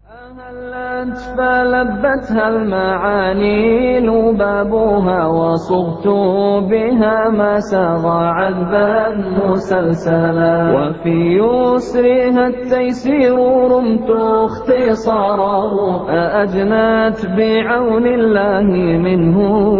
أهلت فلبتها المعاني لبابها وصغت بها ما سغى عذبا مسلسلا وفي يسرها التيسير رمت اختصاره أجنت بعون الله منه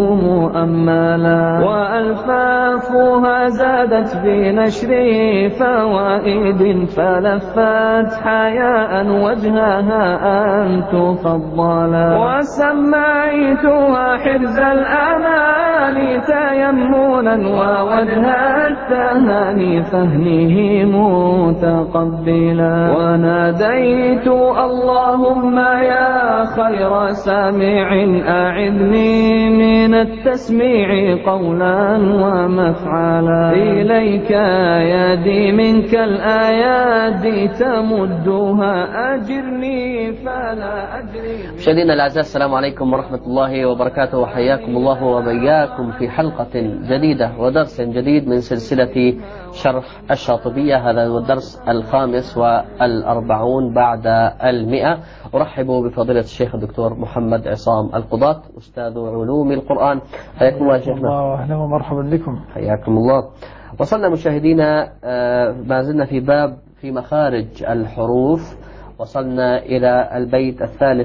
مؤملا وألفافها زادت بنشر فوائد فلفت حياء وجهها أن تفضلا وسميتها حرز الأمان تيمنا ووجه التهاني فهمه متقبلا وناديت اللهم يا خير سامع أعذني من التسميع قولا ومفعلا إليك يدي منك الآيات تمدها أجرني فلا أدري. مشاهدينا الأعزاء، السلام عليكم ورحمة الله وبركاته، وحياكم الله وبياكم في حلقة جديدة ودرس جديد من سلسلة شرح الشاطبية. هذا هو الدرس 45 بعد 100. أرحب بفضيلة الشيخ الدكتور محمد عصام القضاة، أستاذ علوم القرآن. حياكم الله يا شيخنا. أهلا ومرحبا بكم. حياكم الله. وصلنا مشاهدينا ما زلنا في باب في مخارج الحروف، وصلنا إلى البيت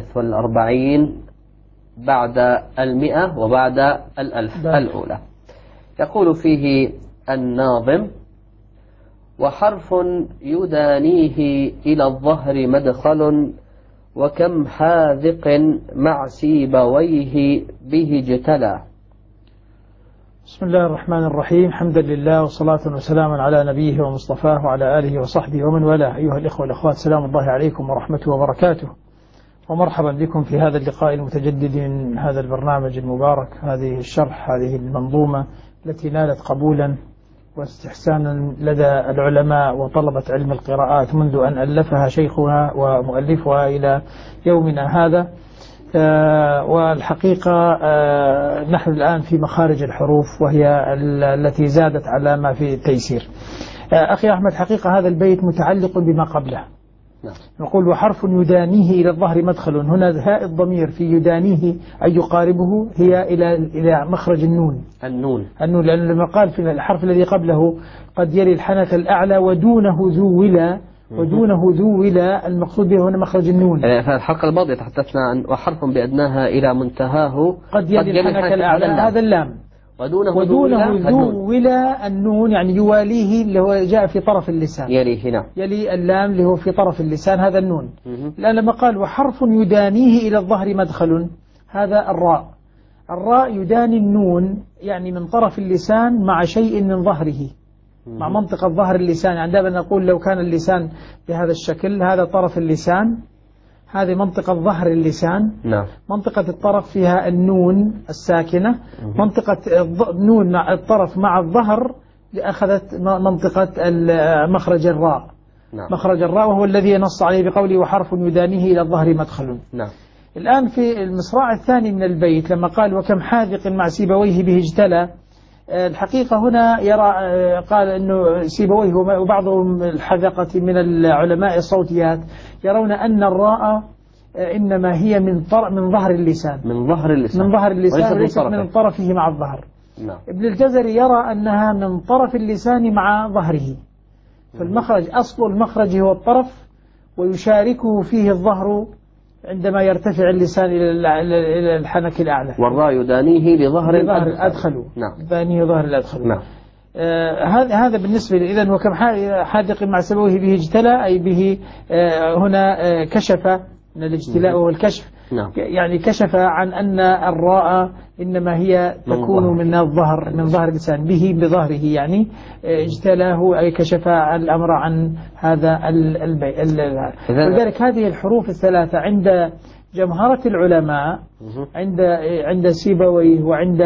43 بعد 100 وبعد 1000 الأولى. يقول فيه الناظم: وحرف يدانيه إلى الظهر مدخل وكم حاذق مع سيبويه به اجتلى. بسم الله الرحمن الرحيم، حمدا لله وصلاة وسلاما على نبيه ومصطفاه وعلى آله وصحبه ومن والاه. أيها الإخوة والأخوات، سلام الله عليكم ورحمته وبركاته، ومرحبا بكم في هذا اللقاء المتجدد من هذا البرنامج المبارك، هذه الشرح، هذه المنظومة التي نالت قبولا واستحسانا لدى العلماء وطلبة علم القراءات منذ أن ألفها شيخها ومؤلفها إلى يومنا هذا. والحقيقة نحن الآن في مخارج الحروف، وهي التي زادت على ما في التيسير. أخي أحمد، حقيقة هذا البيت متعلق بما قبله. نقول: وحرف يدانيه إلى الظهر مدخل. هنا هاء الضمير في يدانيه أي يقاربه هي إلى مخرج النون. النون، لأن لما قال في الحرف الذي قبله قد يلي الحنك الأعلى ودونه ذو ولا، ودونه ذو ولا، المقصود به هنا مخرج النون. في الحلقة الماضية تحدثنا عن وحرف بأدناها إلى منتهاه قد يلي الحنك الأعلى، هذا اللام. ودونه ذو ولا النون، يعني يواليه، اللي هو جاء في طرف اللسان، يلي هنا يلي اللام اللي هو في طرف اللسان، هذا النون. لأن لما قال وحرف يدانيه إلى الظهر مدخل، هذا الراء يداني النون، يعني من طرف اللسان مع شيء من ظهره، مع منطقة ظهر اللسان. عندما نقول لو كان اللسان بهذا الشكل، هذا طرف اللسان، هذه منطقة ظهر اللسان. نعم. منطقة الطرف فيها النون الساكنة. منطقة النون مع الطرف مع الظهر أخذت منطقة مخرج الراء. نعم. مخرج الراء، وهو الذي نص عليه بقوله وحرف يدانيه إلى الظهر مدخل. نعم. الآن في المصراع الثاني من البيت لما قال وكم حاذق مع سيبويه به اجتلى، الحقيقة هنا يرى، قال أنه سيبويه وبعضهم الحذقة من العلماء الصوتيات يرون أن الراء إنما هي من ظهر اللسان، من ظهر اللسان وليست من طرفه مع الظهر. نعم. ابن الجزري يرى أنها من طرف اللسان مع ظهره، فالمخرج أصل المخرج هو الطرف، ويشاركه فيه الظهر عندما يرتفع اللسان إلى الحنك الأعلى. والراء يدانيه لظهر أدخلوا. نعم. يدانيه ظهر الأدخل. نعم. هذا بالنسبة لي. إذن وكم حاذق مع سبويه به اجتلى، أي به هنا كشف من الاجتلاء وهو الكشف. نعم. يعني كشف عن أن الراء إنما هي تكون من الظهر، من ظهر اللسان، بظهره، يعني اجتلاه أي كشف الأمر عن هذا البيت. ولذلك هذه الحروف الثلاثة عند جمهرة العلماء، عند سيبويه وعند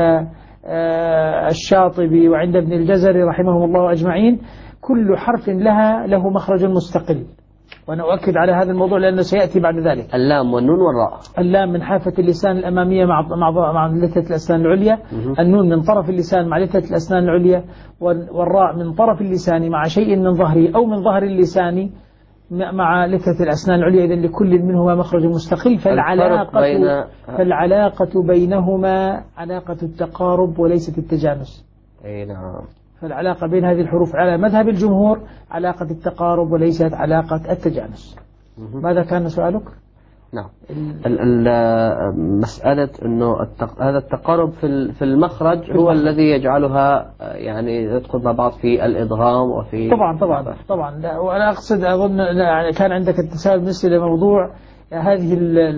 الشاطبي وعند ابن الجزري رحمهم الله أجمعين، كل حرف له مخرج مستقل. وأنا أؤكد على هذا الموضوع لأنه سيأتي بعد ذلك. اللام والنون والراء. اللام من حافة اللسان الأمامية مع لثة الأسنان العليا. النون من طرف اللسان مع لثة الأسنان العليا. والراء من طرف اللسان مع شيء من ظهره أو من ظهر اللسان مع لثة الأسنان العليا، إذن لكل منهما مخرج مستقل، فالعلاقة بينهما علاقة التقارب وليست التجانس. أي نعم. فالعلاقة بين هذه الحروف على مذهب الجمهور علاقة التقارب وليست علاقة التجانس. ماذا كان سؤالك؟ نعم. مسألة أنه هذا التقارب في المخرج هو الذي يجعلها يعني يدخل مع بعض في الإدغام وفي طبعا. وأنا أقصد أظن يعني كان عندك التساؤل بالنسبة لموضوع هذه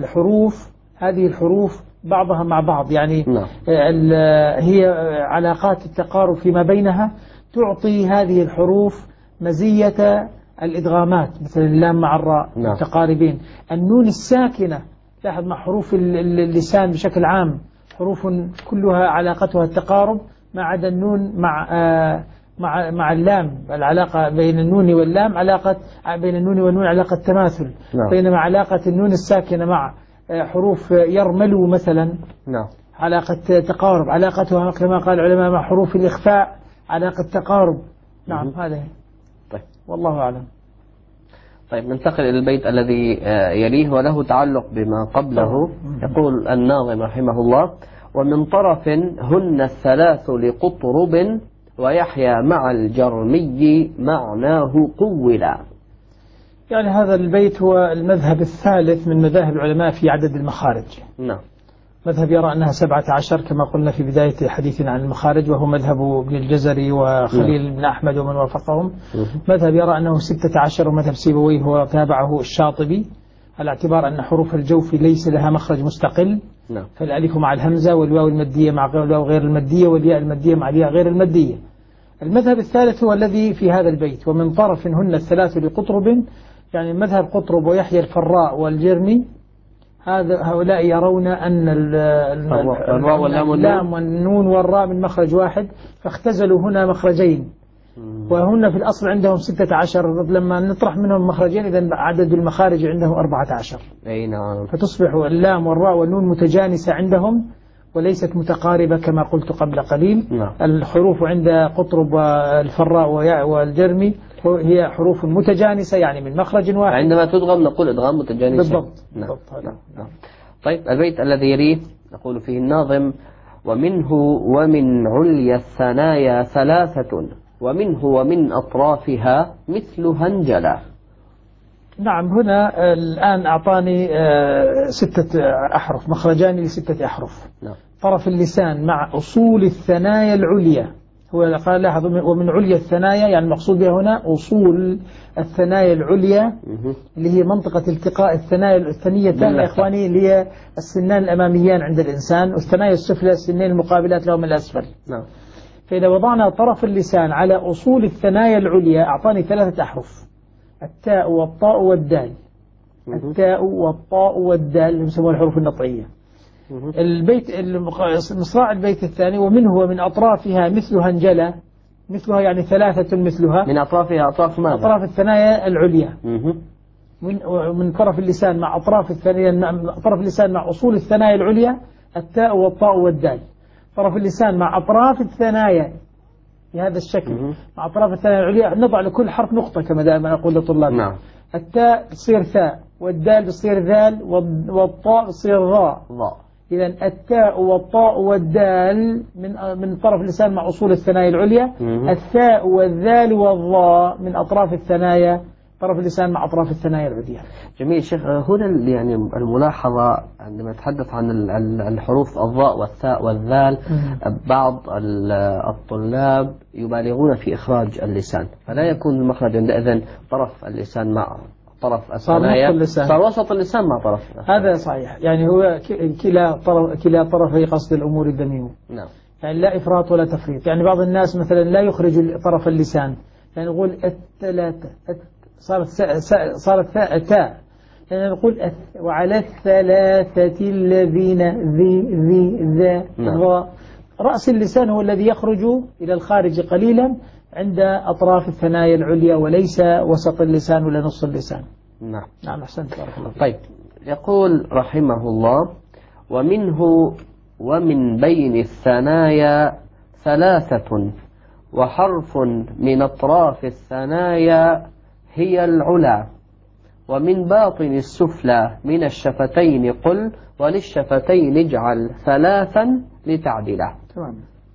الحروف بعضها مع بعض، يعني نعم. هي علاقات التقارب فيما بينها تعطي هذه الحروف مزية الإدغامات، مثل اللام مع الراء متقاربين. النون الساكنة لاحظ مع حروف اللسان بشكل عام حروف كلها علاقتها التقارب، ما عدا النون مع اللام. العلاقة بين النون واللام بين النون والنون علاقة تماثل، بينما علاقة النون الساكنة مع حروف يرملوا مثلا علاقة تقارب، علاقتها كما قال العلماء مع حروف الإخفاء علاقة تقارب. نعم هذا طيب. والله أعلم. طيب ننتقل إلى البيت الذي يليه وله تعلق بما قبله. يقول الناظم رحمه الله: ومن طرف هن الثلاث لقطرب ويحيى مع الجرمي معناه قولا. يعني هذا البيت هو المذهب الثالث من مذاهب العلماء في عدد المخارج. نعم. مذهب يرى أنها 17 كما قلنا في بداية حديثنا عن المخارج، وهو مذهب ابن الجزري وخليل بن أحمد ومن وافقهم. مذهب يرى أنه 16، ومذهب سيبويه هو تابعه الشاطبي على اعتبار أن حروف الجوف ليس لها مخرج مستقل. فالألف مع الهمزة، والواو المادية مع الواو غير المادية، والياء المادية مع الياء غير المادية. المذهب الثالث هو الذي في هذا البيت: ومن طرف هن الثلاث لقطرب، يعني مذهب قطرب ويحيى الفراء والجرمي. هؤلاء يرون أن اللام والنون والراء من مخرج واحد، فاختزلوا هنا مخرجين، وهن في الأصل عندهم 16. لما نطرح منهم مخرجين إذا عدد المخارج عندهم 14. أي نعم. فتصبح اللام والراء والنون متجانسة عندهم وليست متقاربة كما قلت قبل قليل. الحروف عند قطرب والفراء والجرمي هي حروف متجانسة، يعني من مخرج واحد. عندما تدغم نقول إدغام متجانسة. بالضبط. نعم. طيب البيت الذي يليه يقول فيه الناظم: ومنه ومن عليا الثنايا ثلاثة ومنه ومن أطرافها مثل هنجلة. نعم. هنا الآن أعطاني 6 أحرف، مخرجان ل6 أحرف. طرف اللسان مع أصول الثنايا العليا. هو قال لاحظ: ومن عليا الثنايا، يعني المقصود بها هنا أصول الثنايا العليا اللي هي منطقة التقاء الثنايا الثنيتان يا إخواني، اللي هي السنان الأماميان عند الإنسان، والثنايا السفلى السنين المقابلات لهم الأسفل. فإذا وضعنا طرف اللسان على أصول الثنايا العليا أعطاني 3 أحرف: التاء والطاء والدال. التاء والطاء والدال يسمونها الحروف النطعية. البيت مصراع البيت الثاني: ومنه ومن أطرافها مثل هنجلة. مثلها يعني 3 مثلها. من أطرافها أطراف ماذا؟ أطراف الثنايا العليا. من طرف اللسان مع أطراف الثنايا، طرف اللسان مع أصول الثنايا العليا التاء والطاء والدال. طرف اللسان مع أطراف الثنايا بهذا الشكل، مع أطراف الثنايا العليا نضع لكل حرف نقطة كما دائما أقول لطلابي. التاء تصير ثاء، والدال بتصير ذال، والطاء بتصير ظاء. إذا التاء والطاء والدال من طرف اللسان مع أصول الثنايا العليا. الثاء والذال والظاء من أطراف الثنايا، طرف اللسان مع أطراف الثنايا العليا. جميل شيخ. هنا يعني الملاحظة عندما نتحدث عن الحروف الظاء والثاء والذال، بعض الطلاب يبالغون في إخراج اللسان، فلا يكون المخرج عندئذ طرف اللسان مع طرف الثنايا، صار وسط اللسان مع طرف. هذا صحيح، يعني هو كلا طرفي قصد الأمور الذميم. يعني لا إفراط ولا تفريط. يعني بعض الناس مثلا لا يخرج طرف اللسان، يعني نقول الثلاثة صارت تاء، يعني نقول وعلى الثلاثة الذين ذا. رأس اللسان هو الذي يخرج إلى الخارج قليلا عند أطراف الثنايا العليا، وليس وسط اللسان ولا نص اللسان. نعم أحسنت بارك الله. طيب يقول رحمه الله: ومنه ومن بين الثنايا 3 وحرف من أطراف الثنايا هي العلا ومن باطن السفلى من الشفتين قل وللشفتين اجعل 3 لتعدلا. تمام.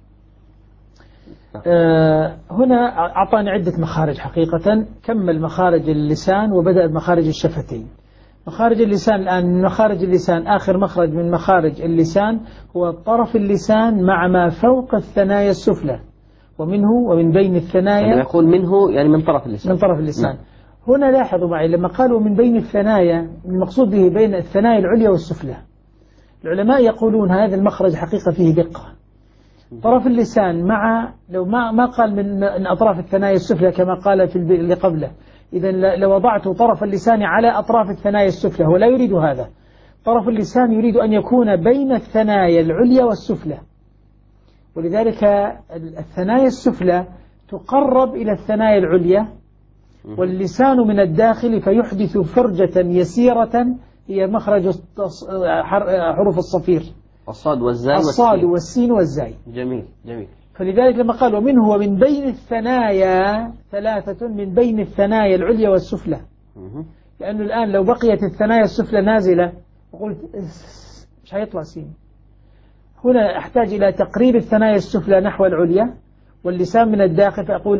هنا أعطاني عدة مخارج حقيقة، كمل مخارج اللسان وبدأ بمخارج الشفتين. مخارج اللسان الآن، من مخارج اللسان آخر مخرج من مخارج اللسان هو طرف اللسان مع ما فوق الثنايا السفلى، ومنه ومن بين الثنايا. يعني يقول منه يعني من طرف اللسان. من طرف اللسان. نعم. هنا لاحظوا معي لما قالوا من بين الثنايا، المقصود به بين الثنايا العليا والسفلى. العلماء يقولون هذا المخرج حقيقة فيه دقة. طرف اللسان مع، لو ما قال من أطراف الثنايا السفلى كما قال في اللي قبله، إذا لو وضعت طرف اللسان على أطراف الثنايا السفلى، هو لا يريد هذا. طرف اللسان يريد أن يكون بين الثنايا العليا والسفلى، ولذلك الثنايا السفلى تقرب إلى الثنايا العليا، واللسان من الداخل فيحدث فرجة يسيرة هي مخرج حروف الصفير، الصاد والزاي، الصاد والسين والزاي. جميل جميل. فلذلك لما قال ومنه ومن بين الثنايا 3، من بين الثنايا العليا والسفلى، لأنه الآن لو بقيت الثنايا السفلى نازلة وقلت مش هيطلع سين. هنا أحتاج إلى تقريب الثنايا السفلى نحو العليا واللسان من الداخل، فأقول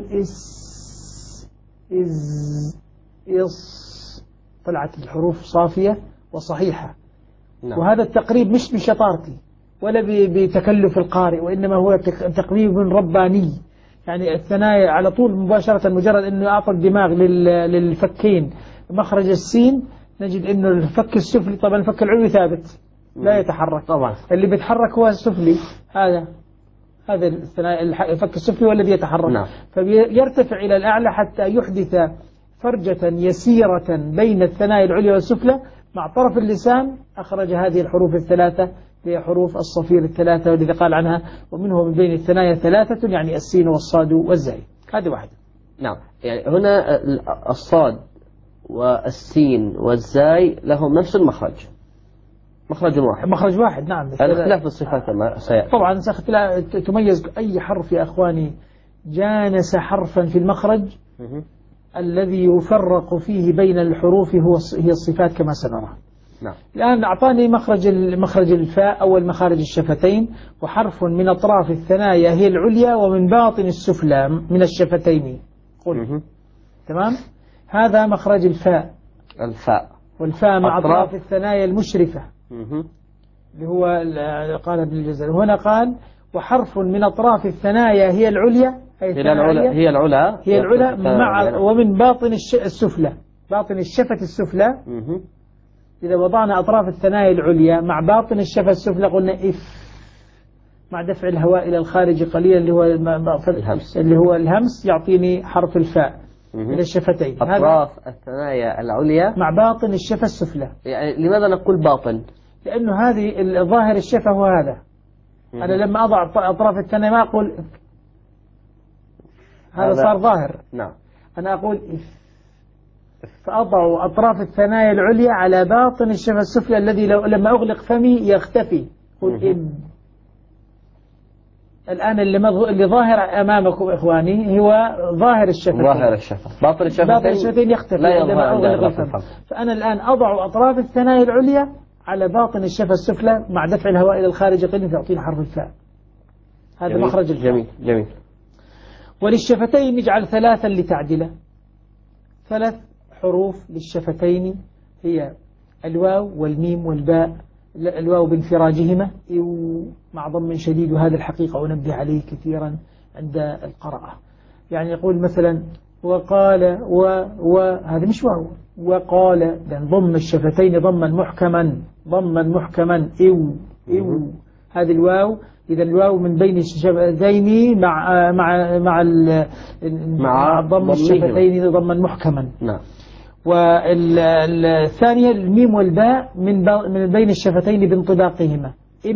طلعت الحروف صافية وصحيحة. نعم. وهذا التقريب مش بشطارتي ولا بتكلف القارئ، وإنما هو تقريب رباني. يعني الثنايا على طول مباشرة، مجرد أنه أعطى الدماغ للفكين مخرج السين، نجد أنه الفك السفلي، طبعا الفك العلوي ثابت لا يتحرك طبعا، اللي بيتحرك هو السفلي، هذا الفك السفلي والذي يتحرك. نعم. فيرتفع إلى الأعلى حتى يحدث فرجة يسيرة بين الثنايا العليا والسفلى، مع طرف اللسان أخرج هذه الحروف الثلاثة، هي حروف الصفير الثلاثة، والذي قال عنها ومنه من بين الثنايا 3، يعني السين والصاد والزاي. هذه واحدة. نعم. يعني هنا الصاد والسين والزاي لهم نفس المخرج، مخرج واحد. مخرج واحد. نعم. الاختلاف في الصفات سيأتي. طبعا تميز أي حرف يا أخواني جانس حرفا في المخرج الذي يفرق فيه بين الحروف هي الصفات كما سنرى. نعم. الآن أعطاني مخرج الفاء أول مخارج الشفتين، وحرف من أطراف الثنايا هي العليا ومن باطن السفلى من الشفتين قل. تمام. هذا مخرج الفاء. والفاء مع أطراف الثنايا المشرفة اللي هو قال ابن الجزري. هنا قال وحرف من أطراف الثنايا هي العليا، هي العلا مع ومن باطن السفلى، باطن الشفة السفلى. إذا وضعنا أطراف الثنايا العليا مع باطن الشفة السفلى قلنا مع دفع الهواء إلى الخارج قليلا اللي هو الهمس، يعطيني حرف الفاء من الشفتين. أطراف الثنايا العليا مع باطن الشفة السفلى. يعني لماذا نقول باطن؟ لأنه هذه ظاهر الشفة هو هذا. أنا لما أضع أطراف الثنايا ما أقول هذا صار ظاهر. نعم. أنا أقول فأضع أطراف الثنايا العليا على باطن الشفة السفلى الذي لما أغلق فمي يختفي. قل الآن اللي ظاهر أمامكم إخواني هو ظاهر الشفتين. باطن الشفتين يختفي عندما أغلق الفم. فأنا الآن أضع أطراف الثنايا العليا على باطن الشفة السفلى مع دفع الهواء إلى الخارج قليلا فيعطيني حرف الفاء. هذا مخرج الفاء. جميل. وللشفتين نجعل 3 لتعدله. 3 حروف للشفتين هي الواو والميم والباء. الواو بانفراجهما مع ضم شديد، وهذا الحقيقة أنبه عليه كثيرا عند القراءة. يعني يقول مثلا وقال هذا مش واو، وقال لأن ضم الشفتين ضما محكما هذه الواو. إذا الواو من بين الشفتين مع ضم الشفتين ضما محكما. نعم. والثانية الميم والباء من بين الشفتين بانطباقهما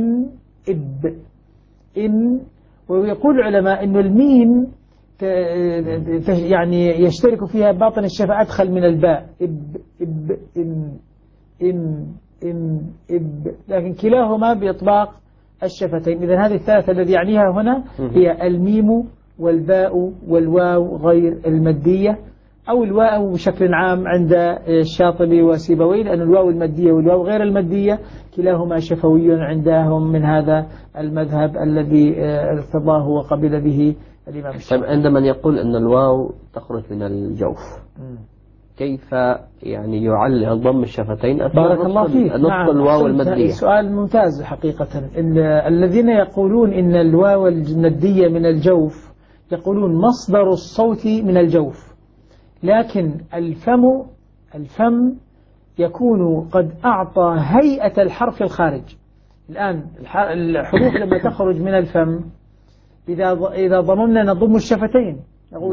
ويقول العلماء إنه الميم يعني يشترك فيها باطن الشفة أدخل من الباء لكن كلاهما بإطباق الشفتين. إذن هذه الثلاثة الذي يعنيها هنا هي الميم والباء والواو غير المادية. أو الواو بشكل عام عند الشاطبي وسيبويه، لأن الواو المادية والواو غير المادية كلاهما شفوي عندهم من هذا المذهب الذي ارتضاه وقبل به الإمام الشافعي. طيب عندما يقول أن الواو تخرج من الجوف كيف يعني يعلق ضم الشفتين؟ بارك الله فيك. نطق الواو المادية. سؤال ممتاز حقيقة. الذين يقولون إن الواو المادية من الجوف يقولون مصدر الصوت من الجوف، لكن الفم يكون قد أعطى هيئة الحرف الخارج. الآن الحروف لما تخرج من الفم إذا ضممنا نضم الشفتين نقول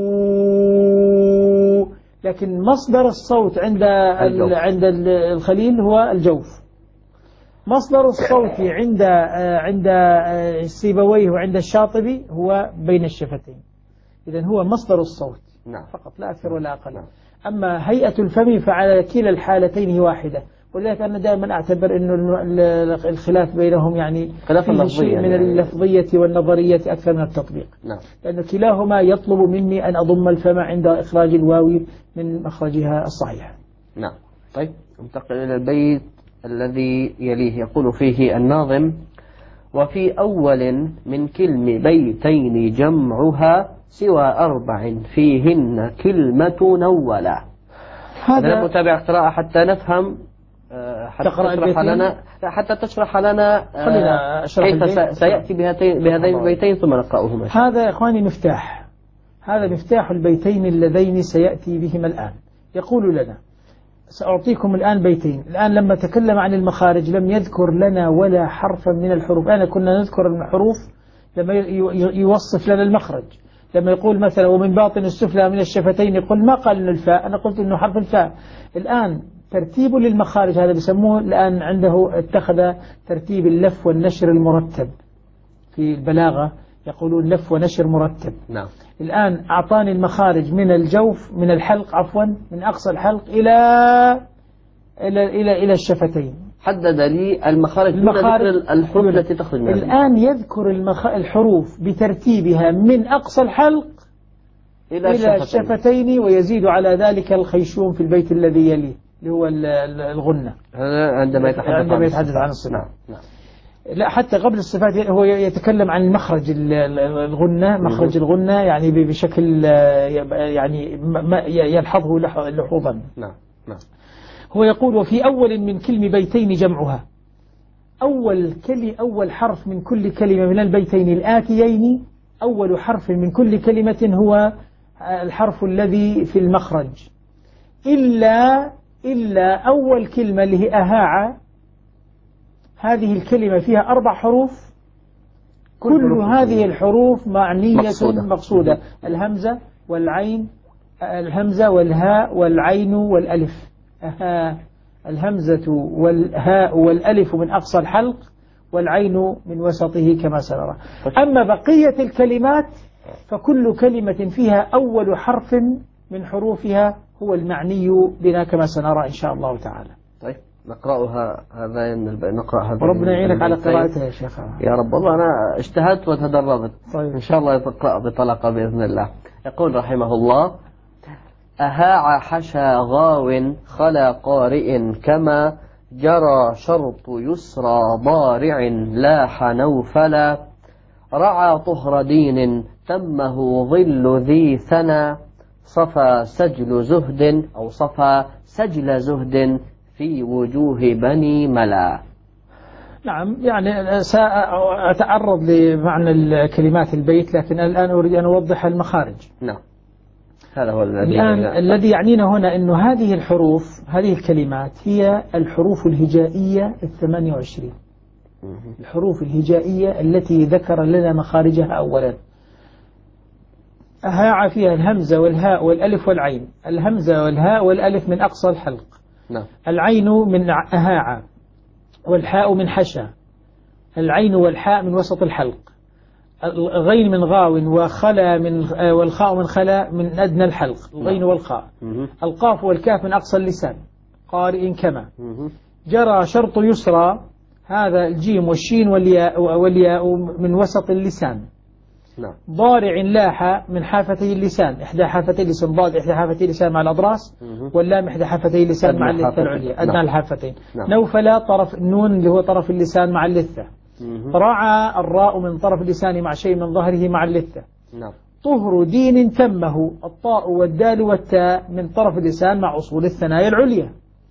قو، لكن مصدر الصوت عند الخليل هو الجوف. مصدر الصوت عند السيبويه وعند الشاطبي هو بين الشفتين. إذن هو مصدر الصوت فقط لا أكثر ولا أقل. أما هيئة الفم فعلى كلا الحالتين واحدة، ولذلك أنا دائما أعتبر أنه الخلاف بينهم يعني فيه شيء من اللفظية والنظرية أكثر من التطبيق. لأن كلاهما يطلب مني أن أضم الفم عند إخراج الواو من مخرجها الصحيح. نعم. طيب انتقل إلى البيت الذي يليه، يقول فيه الناظم: وفي أول من كلم بيتين جمعها سوى 4 فيهن كلمة نولا. هذا متابع قراءة حتى نفهم، حتى تشرح لنا كيف سيأتي بهذين البيتين ثم نقرأهما. هذا يا إخواني مفتاح، هذا مفتاح البيتين اللذين سيأتي بهما الآن. يقول لنا سأعطيكم الآن بيتين. الآن لما تكلم عن المخارج لم يذكر لنا ولا حرفا من الحروف. أنا كنا نذكر الحروف لما يوصف لنا المخرج، لما يقول مثلا ومن باطن السفلى من الشفتين، يقول ما قال إنه الفاء، أنا قلت إنه حرف الفاء. الآن ترتيبه للمخارج هذا بيسموه الآن عنده اتخذ ترتيب اللف والنشر المرتب. في البلاغة يقولون لف ونشر مرتب. نعم. الآن أعطاني المخارج من الجوف، من الحلق عفوا، من أقصى الحلق إلى الشفتين. حدد لي المخارج الحروف التي تخرج منها. الآن يذكر الحروف بترتيبها من أقصى الحلق إلى الشفتين، ويزيد على ذلك الخيشوم في البيت الذي يليه اللي هو الغنة عندما يتحدث عن الصفات. نعم. لا حتى قبل الصفات هو يتكلم عن مخرج الغنة، مخرج الغنة يعني بشكل يعني يلحظه لحوظا. نعم. هو يقول وفي أول من كلم بيتين جمعها. أول حرف من كل كلمة من البيتين الآتيين، أول حرف من كل كلمة هو الحرف الذي في المخرج، إلا أول كلمة اللي هي أهاع. هذه الكلمة فيها 4 حروف، كل هذه الحروف معنية مقصودة. الهمزة والعين، الهمزة والهاء والعين والألف. الهمزة والهاء والألف من أقصى الحلق، والعين من وسطه كما سنرى. أما بقية الكلمات فكل كلمة فيها أول حرف من حروفها هو المعني بنا كما سنرى إن شاء الله تعالى. طيب نقرأها نقرأ هذا وربنا يعينك على قراءتها يا شيخ. يا رب. والله أنا اجتهدت وتدربت. طيب. إن شاء الله تقرأ بطلاقة بإذن الله. يقول رحمه الله: أهاع حشا غاو خلا قارئ كما جرى شرط يسرى ضارع لاح نوفلا رعى طهر دين تمه ظل ذي ثنى صفى سجل زهد في وجوه بني ملا. نعم. يعني سأتعرض لمعنى كلمات البيت، لكن الآن أريد أن أوضح المخارج. نعم. هذا هو الذي يعنينا هنا أنه هذه الحروف، هذه الكلمات هي الحروف الهجائية 28. الحروف الهجائية التي ذكر لنا مخارجها أولا. أهاع فيها الهمزة والهاء والألف والعين. الهمزة والهاء والألف من أقصى الحلق. نعم. العين من أهاع، والحاء من حشا. العين والحاء من وسط الحلق. الغين من غاو، وخلا والخاء من خلا من أدنى الحلق. الغين والخاء. القاف والكاف من أقصى اللسان. قارئ كما جرى شرط يسرى. هذا الجيم والشين والياء من وسط اللسان. نعم. ضارع لاح من حافتي اللسان، إحدى حافتي اللسان ضاد، إحدى حافتي اللسان مع الأضراس، واللام إحدى حافتي اللسان مع اللثة العليا، أدنى الحافتين. نوفل طرف النون اللي هو طرف اللسان مع اللثة. رعى الراء من طرف اللسان مع شيء من ظهره مع اللثة. طهر دين تمه، الطاء والدال والتاء من طرف اللسان مع أصول الثنايا العليا.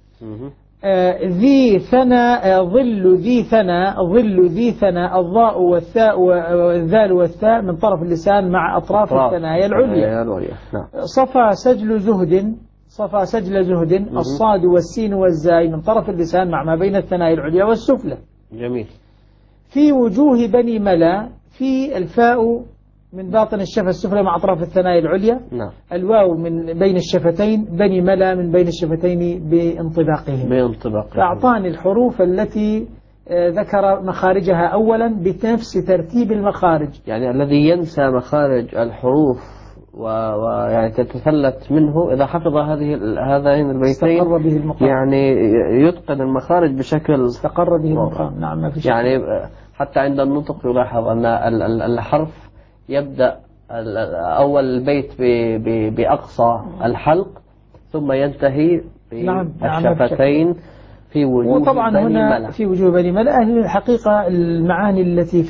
ذي ثنى، ظل ذي ثنى، ظل ذي ثنى، الضاء والثاء والذال والثاء من طرف اللسان مع أطراف الثنايا العليا. صفا سجل زهد، صفا سجل زهد، الصاد والسين والزاي من طرف اللسان مع ما بين الثنايا العليا والسفلى. جميل. في وجوه بني ملا، في الفاء من باطن الشفة السفلى مع أطراف الثنايا العليا. نعم. الواو من بين الشفتين، بني ملا من بين الشفتين بانطباقهم. أعطاني الحروف التي ذكر مخارجها أولا بنفس ترتيب المخارج. يعني الذي ينسى مخارج الحروف ويعني تتفلت منه إذا حفظ هذين البيتين استقر به المقام، يعني يتقن المخارج بشكل استقر به المقام. نعم ما في شك. يعني حتى عند النطق يلاحظ أن الحرف يبدأ أول البيت بأقصى الحلق ثم ينتهي بالشفتين. في وجوه وطبعا بني هنا ملا. في وجوه بني ملا الحقيقة المعاني التي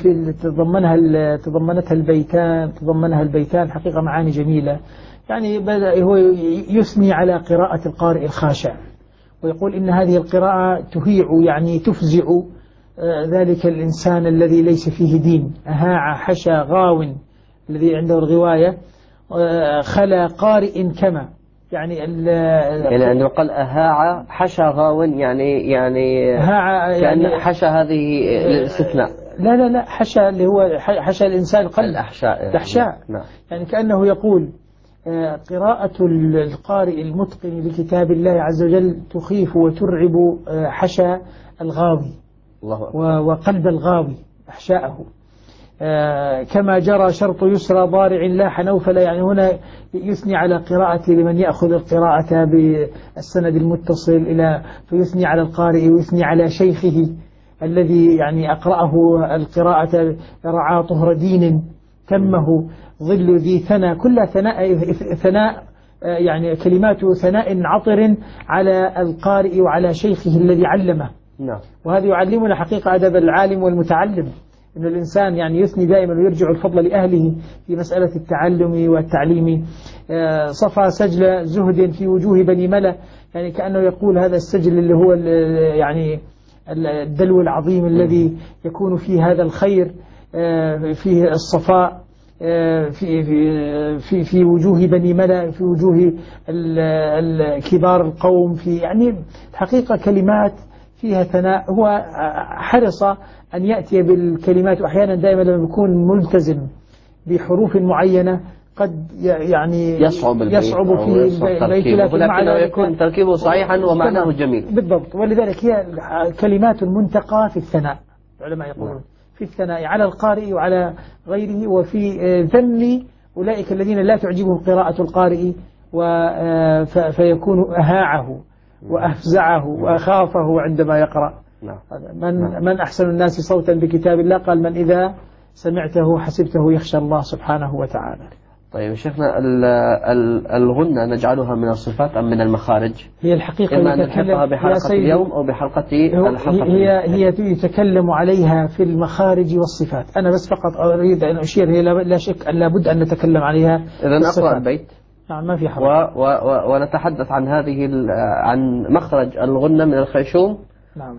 تضمنها البيتان حقيقة معاني جميلة. يعني بدأ هو يثني على قراءة القارئ الخاشع ويقول إن هذه القراءة تهيع يعني تفزع ذلك الإنسان الذي ليس فيه دين. أهاع حشى غاو الذي عنده الغواية، خلا قارئ كما يعني عندما قال أهاع حشى غاو يعني هاع كأن يعني حشى هذه الاستثناء. لا حشى اللي هو حشى الإنسان قلب الأحشاء. نعم. يعني كأنه يقول قراءة القارئ المتقن لكتاب الله عز وجل تخيف وترعب حشى الغاوي وقلب الغاوي أحشاءه. كما جرى شرط يسرى ضارع لاح نوفل. يعني هنا يثني على قراءة لمن يأخذ القراءة بالسند المتصل إلى، فيثني على القارئ ويثني على شيخه الذي يعني أقرأه القراءة. رعى طهر دين تمه، ظل ذي ثنى، كل ثناء يعني كلمات ثناء عطر على القارئ وعلى شيخه الذي علمه. نعم. وهذا يعلمنا حقيقة أدب العالم والمتعلم، أن الإنسان يعني يثني دائما ويرجع الفضل لأهله في مسألة التعلم والتعليم. صفى سجل زهد في وجوه بني ملا، يعني كأنه يقول هذا السجل اللي هو يعني الدلو العظيم الذي يكون فيه هذا الخير، فيه الصفاء في وجوه بني ملا، في وجوه كبار القوم، في يعني حقيقة كلمات فيها ثناء. هو حرص أن يأتي بالكلمات، وأحيانا دائما لما يكون ملتزم بحروف معينة قد يعني يصعب في البيت، ولكنه يكون تركيبه صحيحا ومعناه جميل. بالضبط. ولذلك هي كلمات منتقى في الثناء، العلماء يقولون في الثناء على القارئ وعلى غيره، وفي ذم أولئك الذين لا تعجبهم قراءة القارئ فيكون أهاعه وأفزعه وأخافه عندما يقرأ. من أحسن الناس صوتا بكتاب الله؟ قال من إذا سمعته حسبته يخشى الله سبحانه وتعالى. طيب شيخنا، الغنة نجعلها من الصفات أم من المخارج؟ هي الحقيقة إما نلحقها بحلقة اليوم أو بحلقة الحلقة. هي يتكلم عليها في المخارج والصفات. أنا بس فقط أريد أن أشير، هي لا شك أن لابد أن نتكلم عليها. إذن أقرأ البيت. نعم ما في حرج. ونتحدث عن عن مخرج الغنة من الخيشوم. نعم.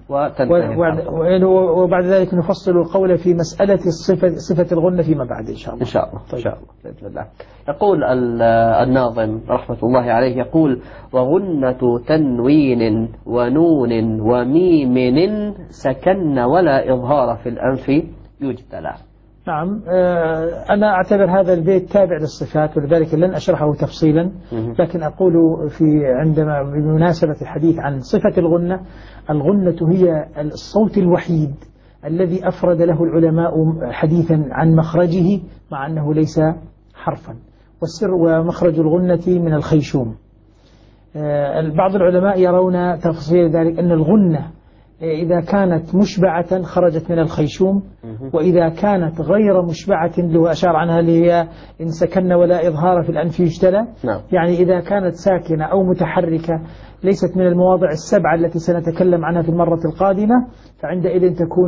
وبعد ذلك نفصل القول في مسألة صفة الغنة فيما بعد إن شاء الله. إن شاء الله. طيب. إن شاء الله بإذن الله. يقول الناظم رحمة الله عليه، يقول وغنة تنوين ونون وميم سكن ولا إظهار في الأنف يجتلى. نعم. أنا أعتبر هذا البيت تابع للصفات، ولذلك لن أشرحه تفصيلا، لكن أقول عندما بمناسبة الحديث عن صفة الغنة هي الصوت الوحيد الذي أفرد له العلماء حديثا عن مخرجه مع أنه ليس حرفا. والسر ومخرج الغنة من الخيشوم. بعض العلماء يرون تفصيل ذلك أن الغنة إذا كانت مشبعة خرجت من الخيشوم، وإذا كانت غير مشبعة اللي هو أشار عنها اللي هي إن سكن ولا إظهار في الأنف يجتلى، يعني إذا كانت ساكنة أو متحركة ليست من المواضع السبعة التي سنتكلم عنها في المرة القادمة، فعندئذ تكون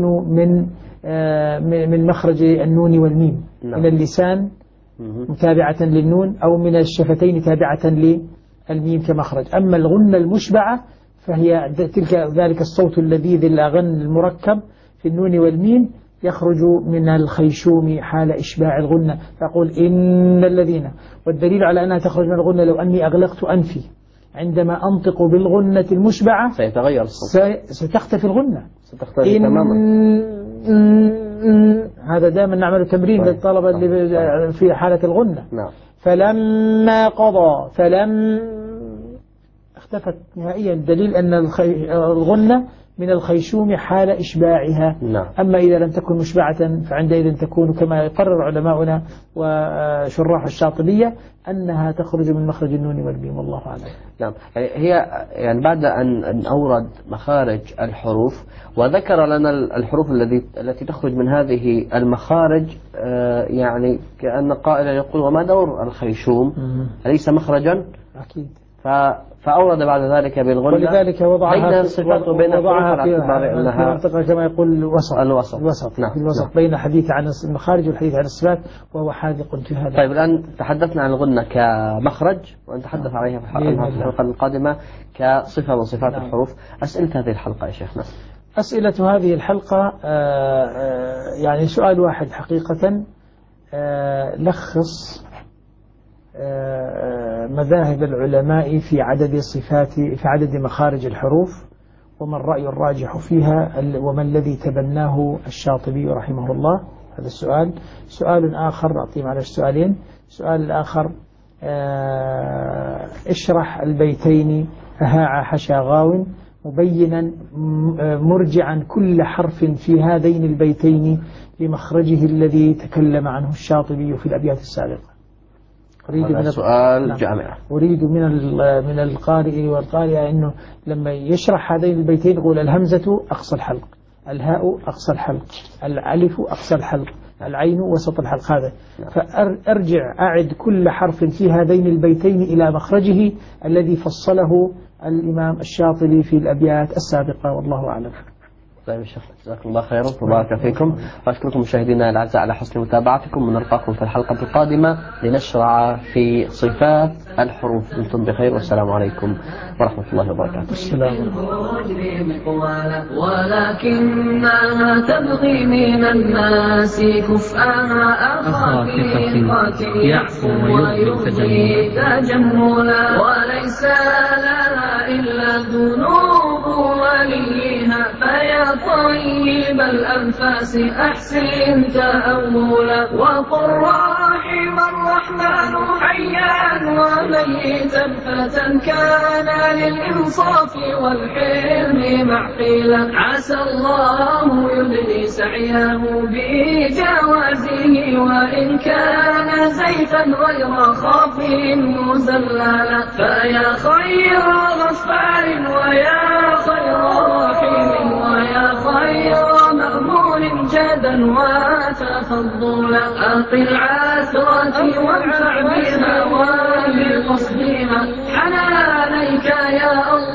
من مخرج النون والميم، من اللسان متابعة للنون أو من الشفتين تابعة للميم كمخرج. أما الغنة المشبعة فهي ذلك الصوت اللذيذ الأغن المركب في النون والميم يخرج من الخيشوم حال إشباع الغنة، فأقول إن الذين، والدليل على أنها تخرج من الغنة لو أني أغلقت أنفي عندما أنطق بالغنة المشبعة سيتغير الصوت، ستختفي الغنة، ستختفي تماما. هذا دائما نعمل تمرين للطلبة اللي في حالة الغنة. فلما قضى اختفت نهائيا، دليل أن الغنة من الخيشوم حال إشباعها. أما إذا لم تكن مشبعة فعندئذ تكون كما يقرر علماؤنا وشراح الشاطبية أنها تخرج من مخرج النون والميم، والله أعلم. نعم، هي يعني بعد أن أورد مخارج الحروف وذكر لنا الحروف التي تخرج من هذه المخارج، يعني كأن قائلا يقول وما دور الخيشوم؟ أليس مخرجا؟ أكيد. فأورد بعد ذلك بالغنة، ولذلك وضعها في المنطقة كما يقول الوسط. نعم. في الوسط بين حديث عن المخارج والحديث عن الصفات، وهو حاذق في هذا. طيب الآن تحدثنا عن الغنة كمخرج، ونتحدث عليها في الحلقة القادمة كصفة من صفات الحروف. أسئلة هذه الحلقة يا شيخنا؟ أسئلة هذه الحلقة يعني سؤال واحد حقيقة، لخص مذاهب العلماء في عدد مخارج الحروف، وما الرأي الراجح فيها، وما الذي تبناه الشاطبي رحمه الله. هذا السؤال. سؤال آخر، أعطيهم على السؤالين. السؤال الآخر اشرح البيتين هاع حشا غاو، مبينا مرجعا كل حرف في هذين البيتين لمخرجه الذي تكلم عنه الشاطبي في الأبيات السابقة. هذا سؤال جامع. أريد من القارئ والقارئة أنه لما يشرح هذين البيتين يقول الهمزة أقصى الحلق، الهاء أقصى الحلق، الألف أقصى الحلق، العين وسط الحلق. هذا أعد كل حرف في هذين البيتين إلى مخرجه الذي فصله الإمام الشاطبي في الأبيات السابقة، والله أعلم. طيب الشيخ، جزاكم الله خيرا وبارك فيكم، وأشكركم مشاهدينا الأعزاء على حسن متابعتكم، ونلقاكم في الحلقة القادمة لنشرع في صفات الحروف. دمتم بخير، والسلام عليكم ورحمة الله وبركاته. السلام ولكنها تبغي من الناس كفءها أخاكفتي يعفو ويبغي تجملا، وليس لها إلا ذنوب وليها، فيا طيب الأنفاس أحسن تأولا، وقل رحم الرحمن حيا وميتا فتى كان للإنصاف والحلم معقلا، عسى الله يدني سعيه بجوازه، وإن كان زيفا غير خاف مزللا، فيا خير غفار ويا خير رحيم ويا خير مأمون جادا وتفضلا، أقل عثرتي وانفع بها وبقصدها حنانيك يا الله.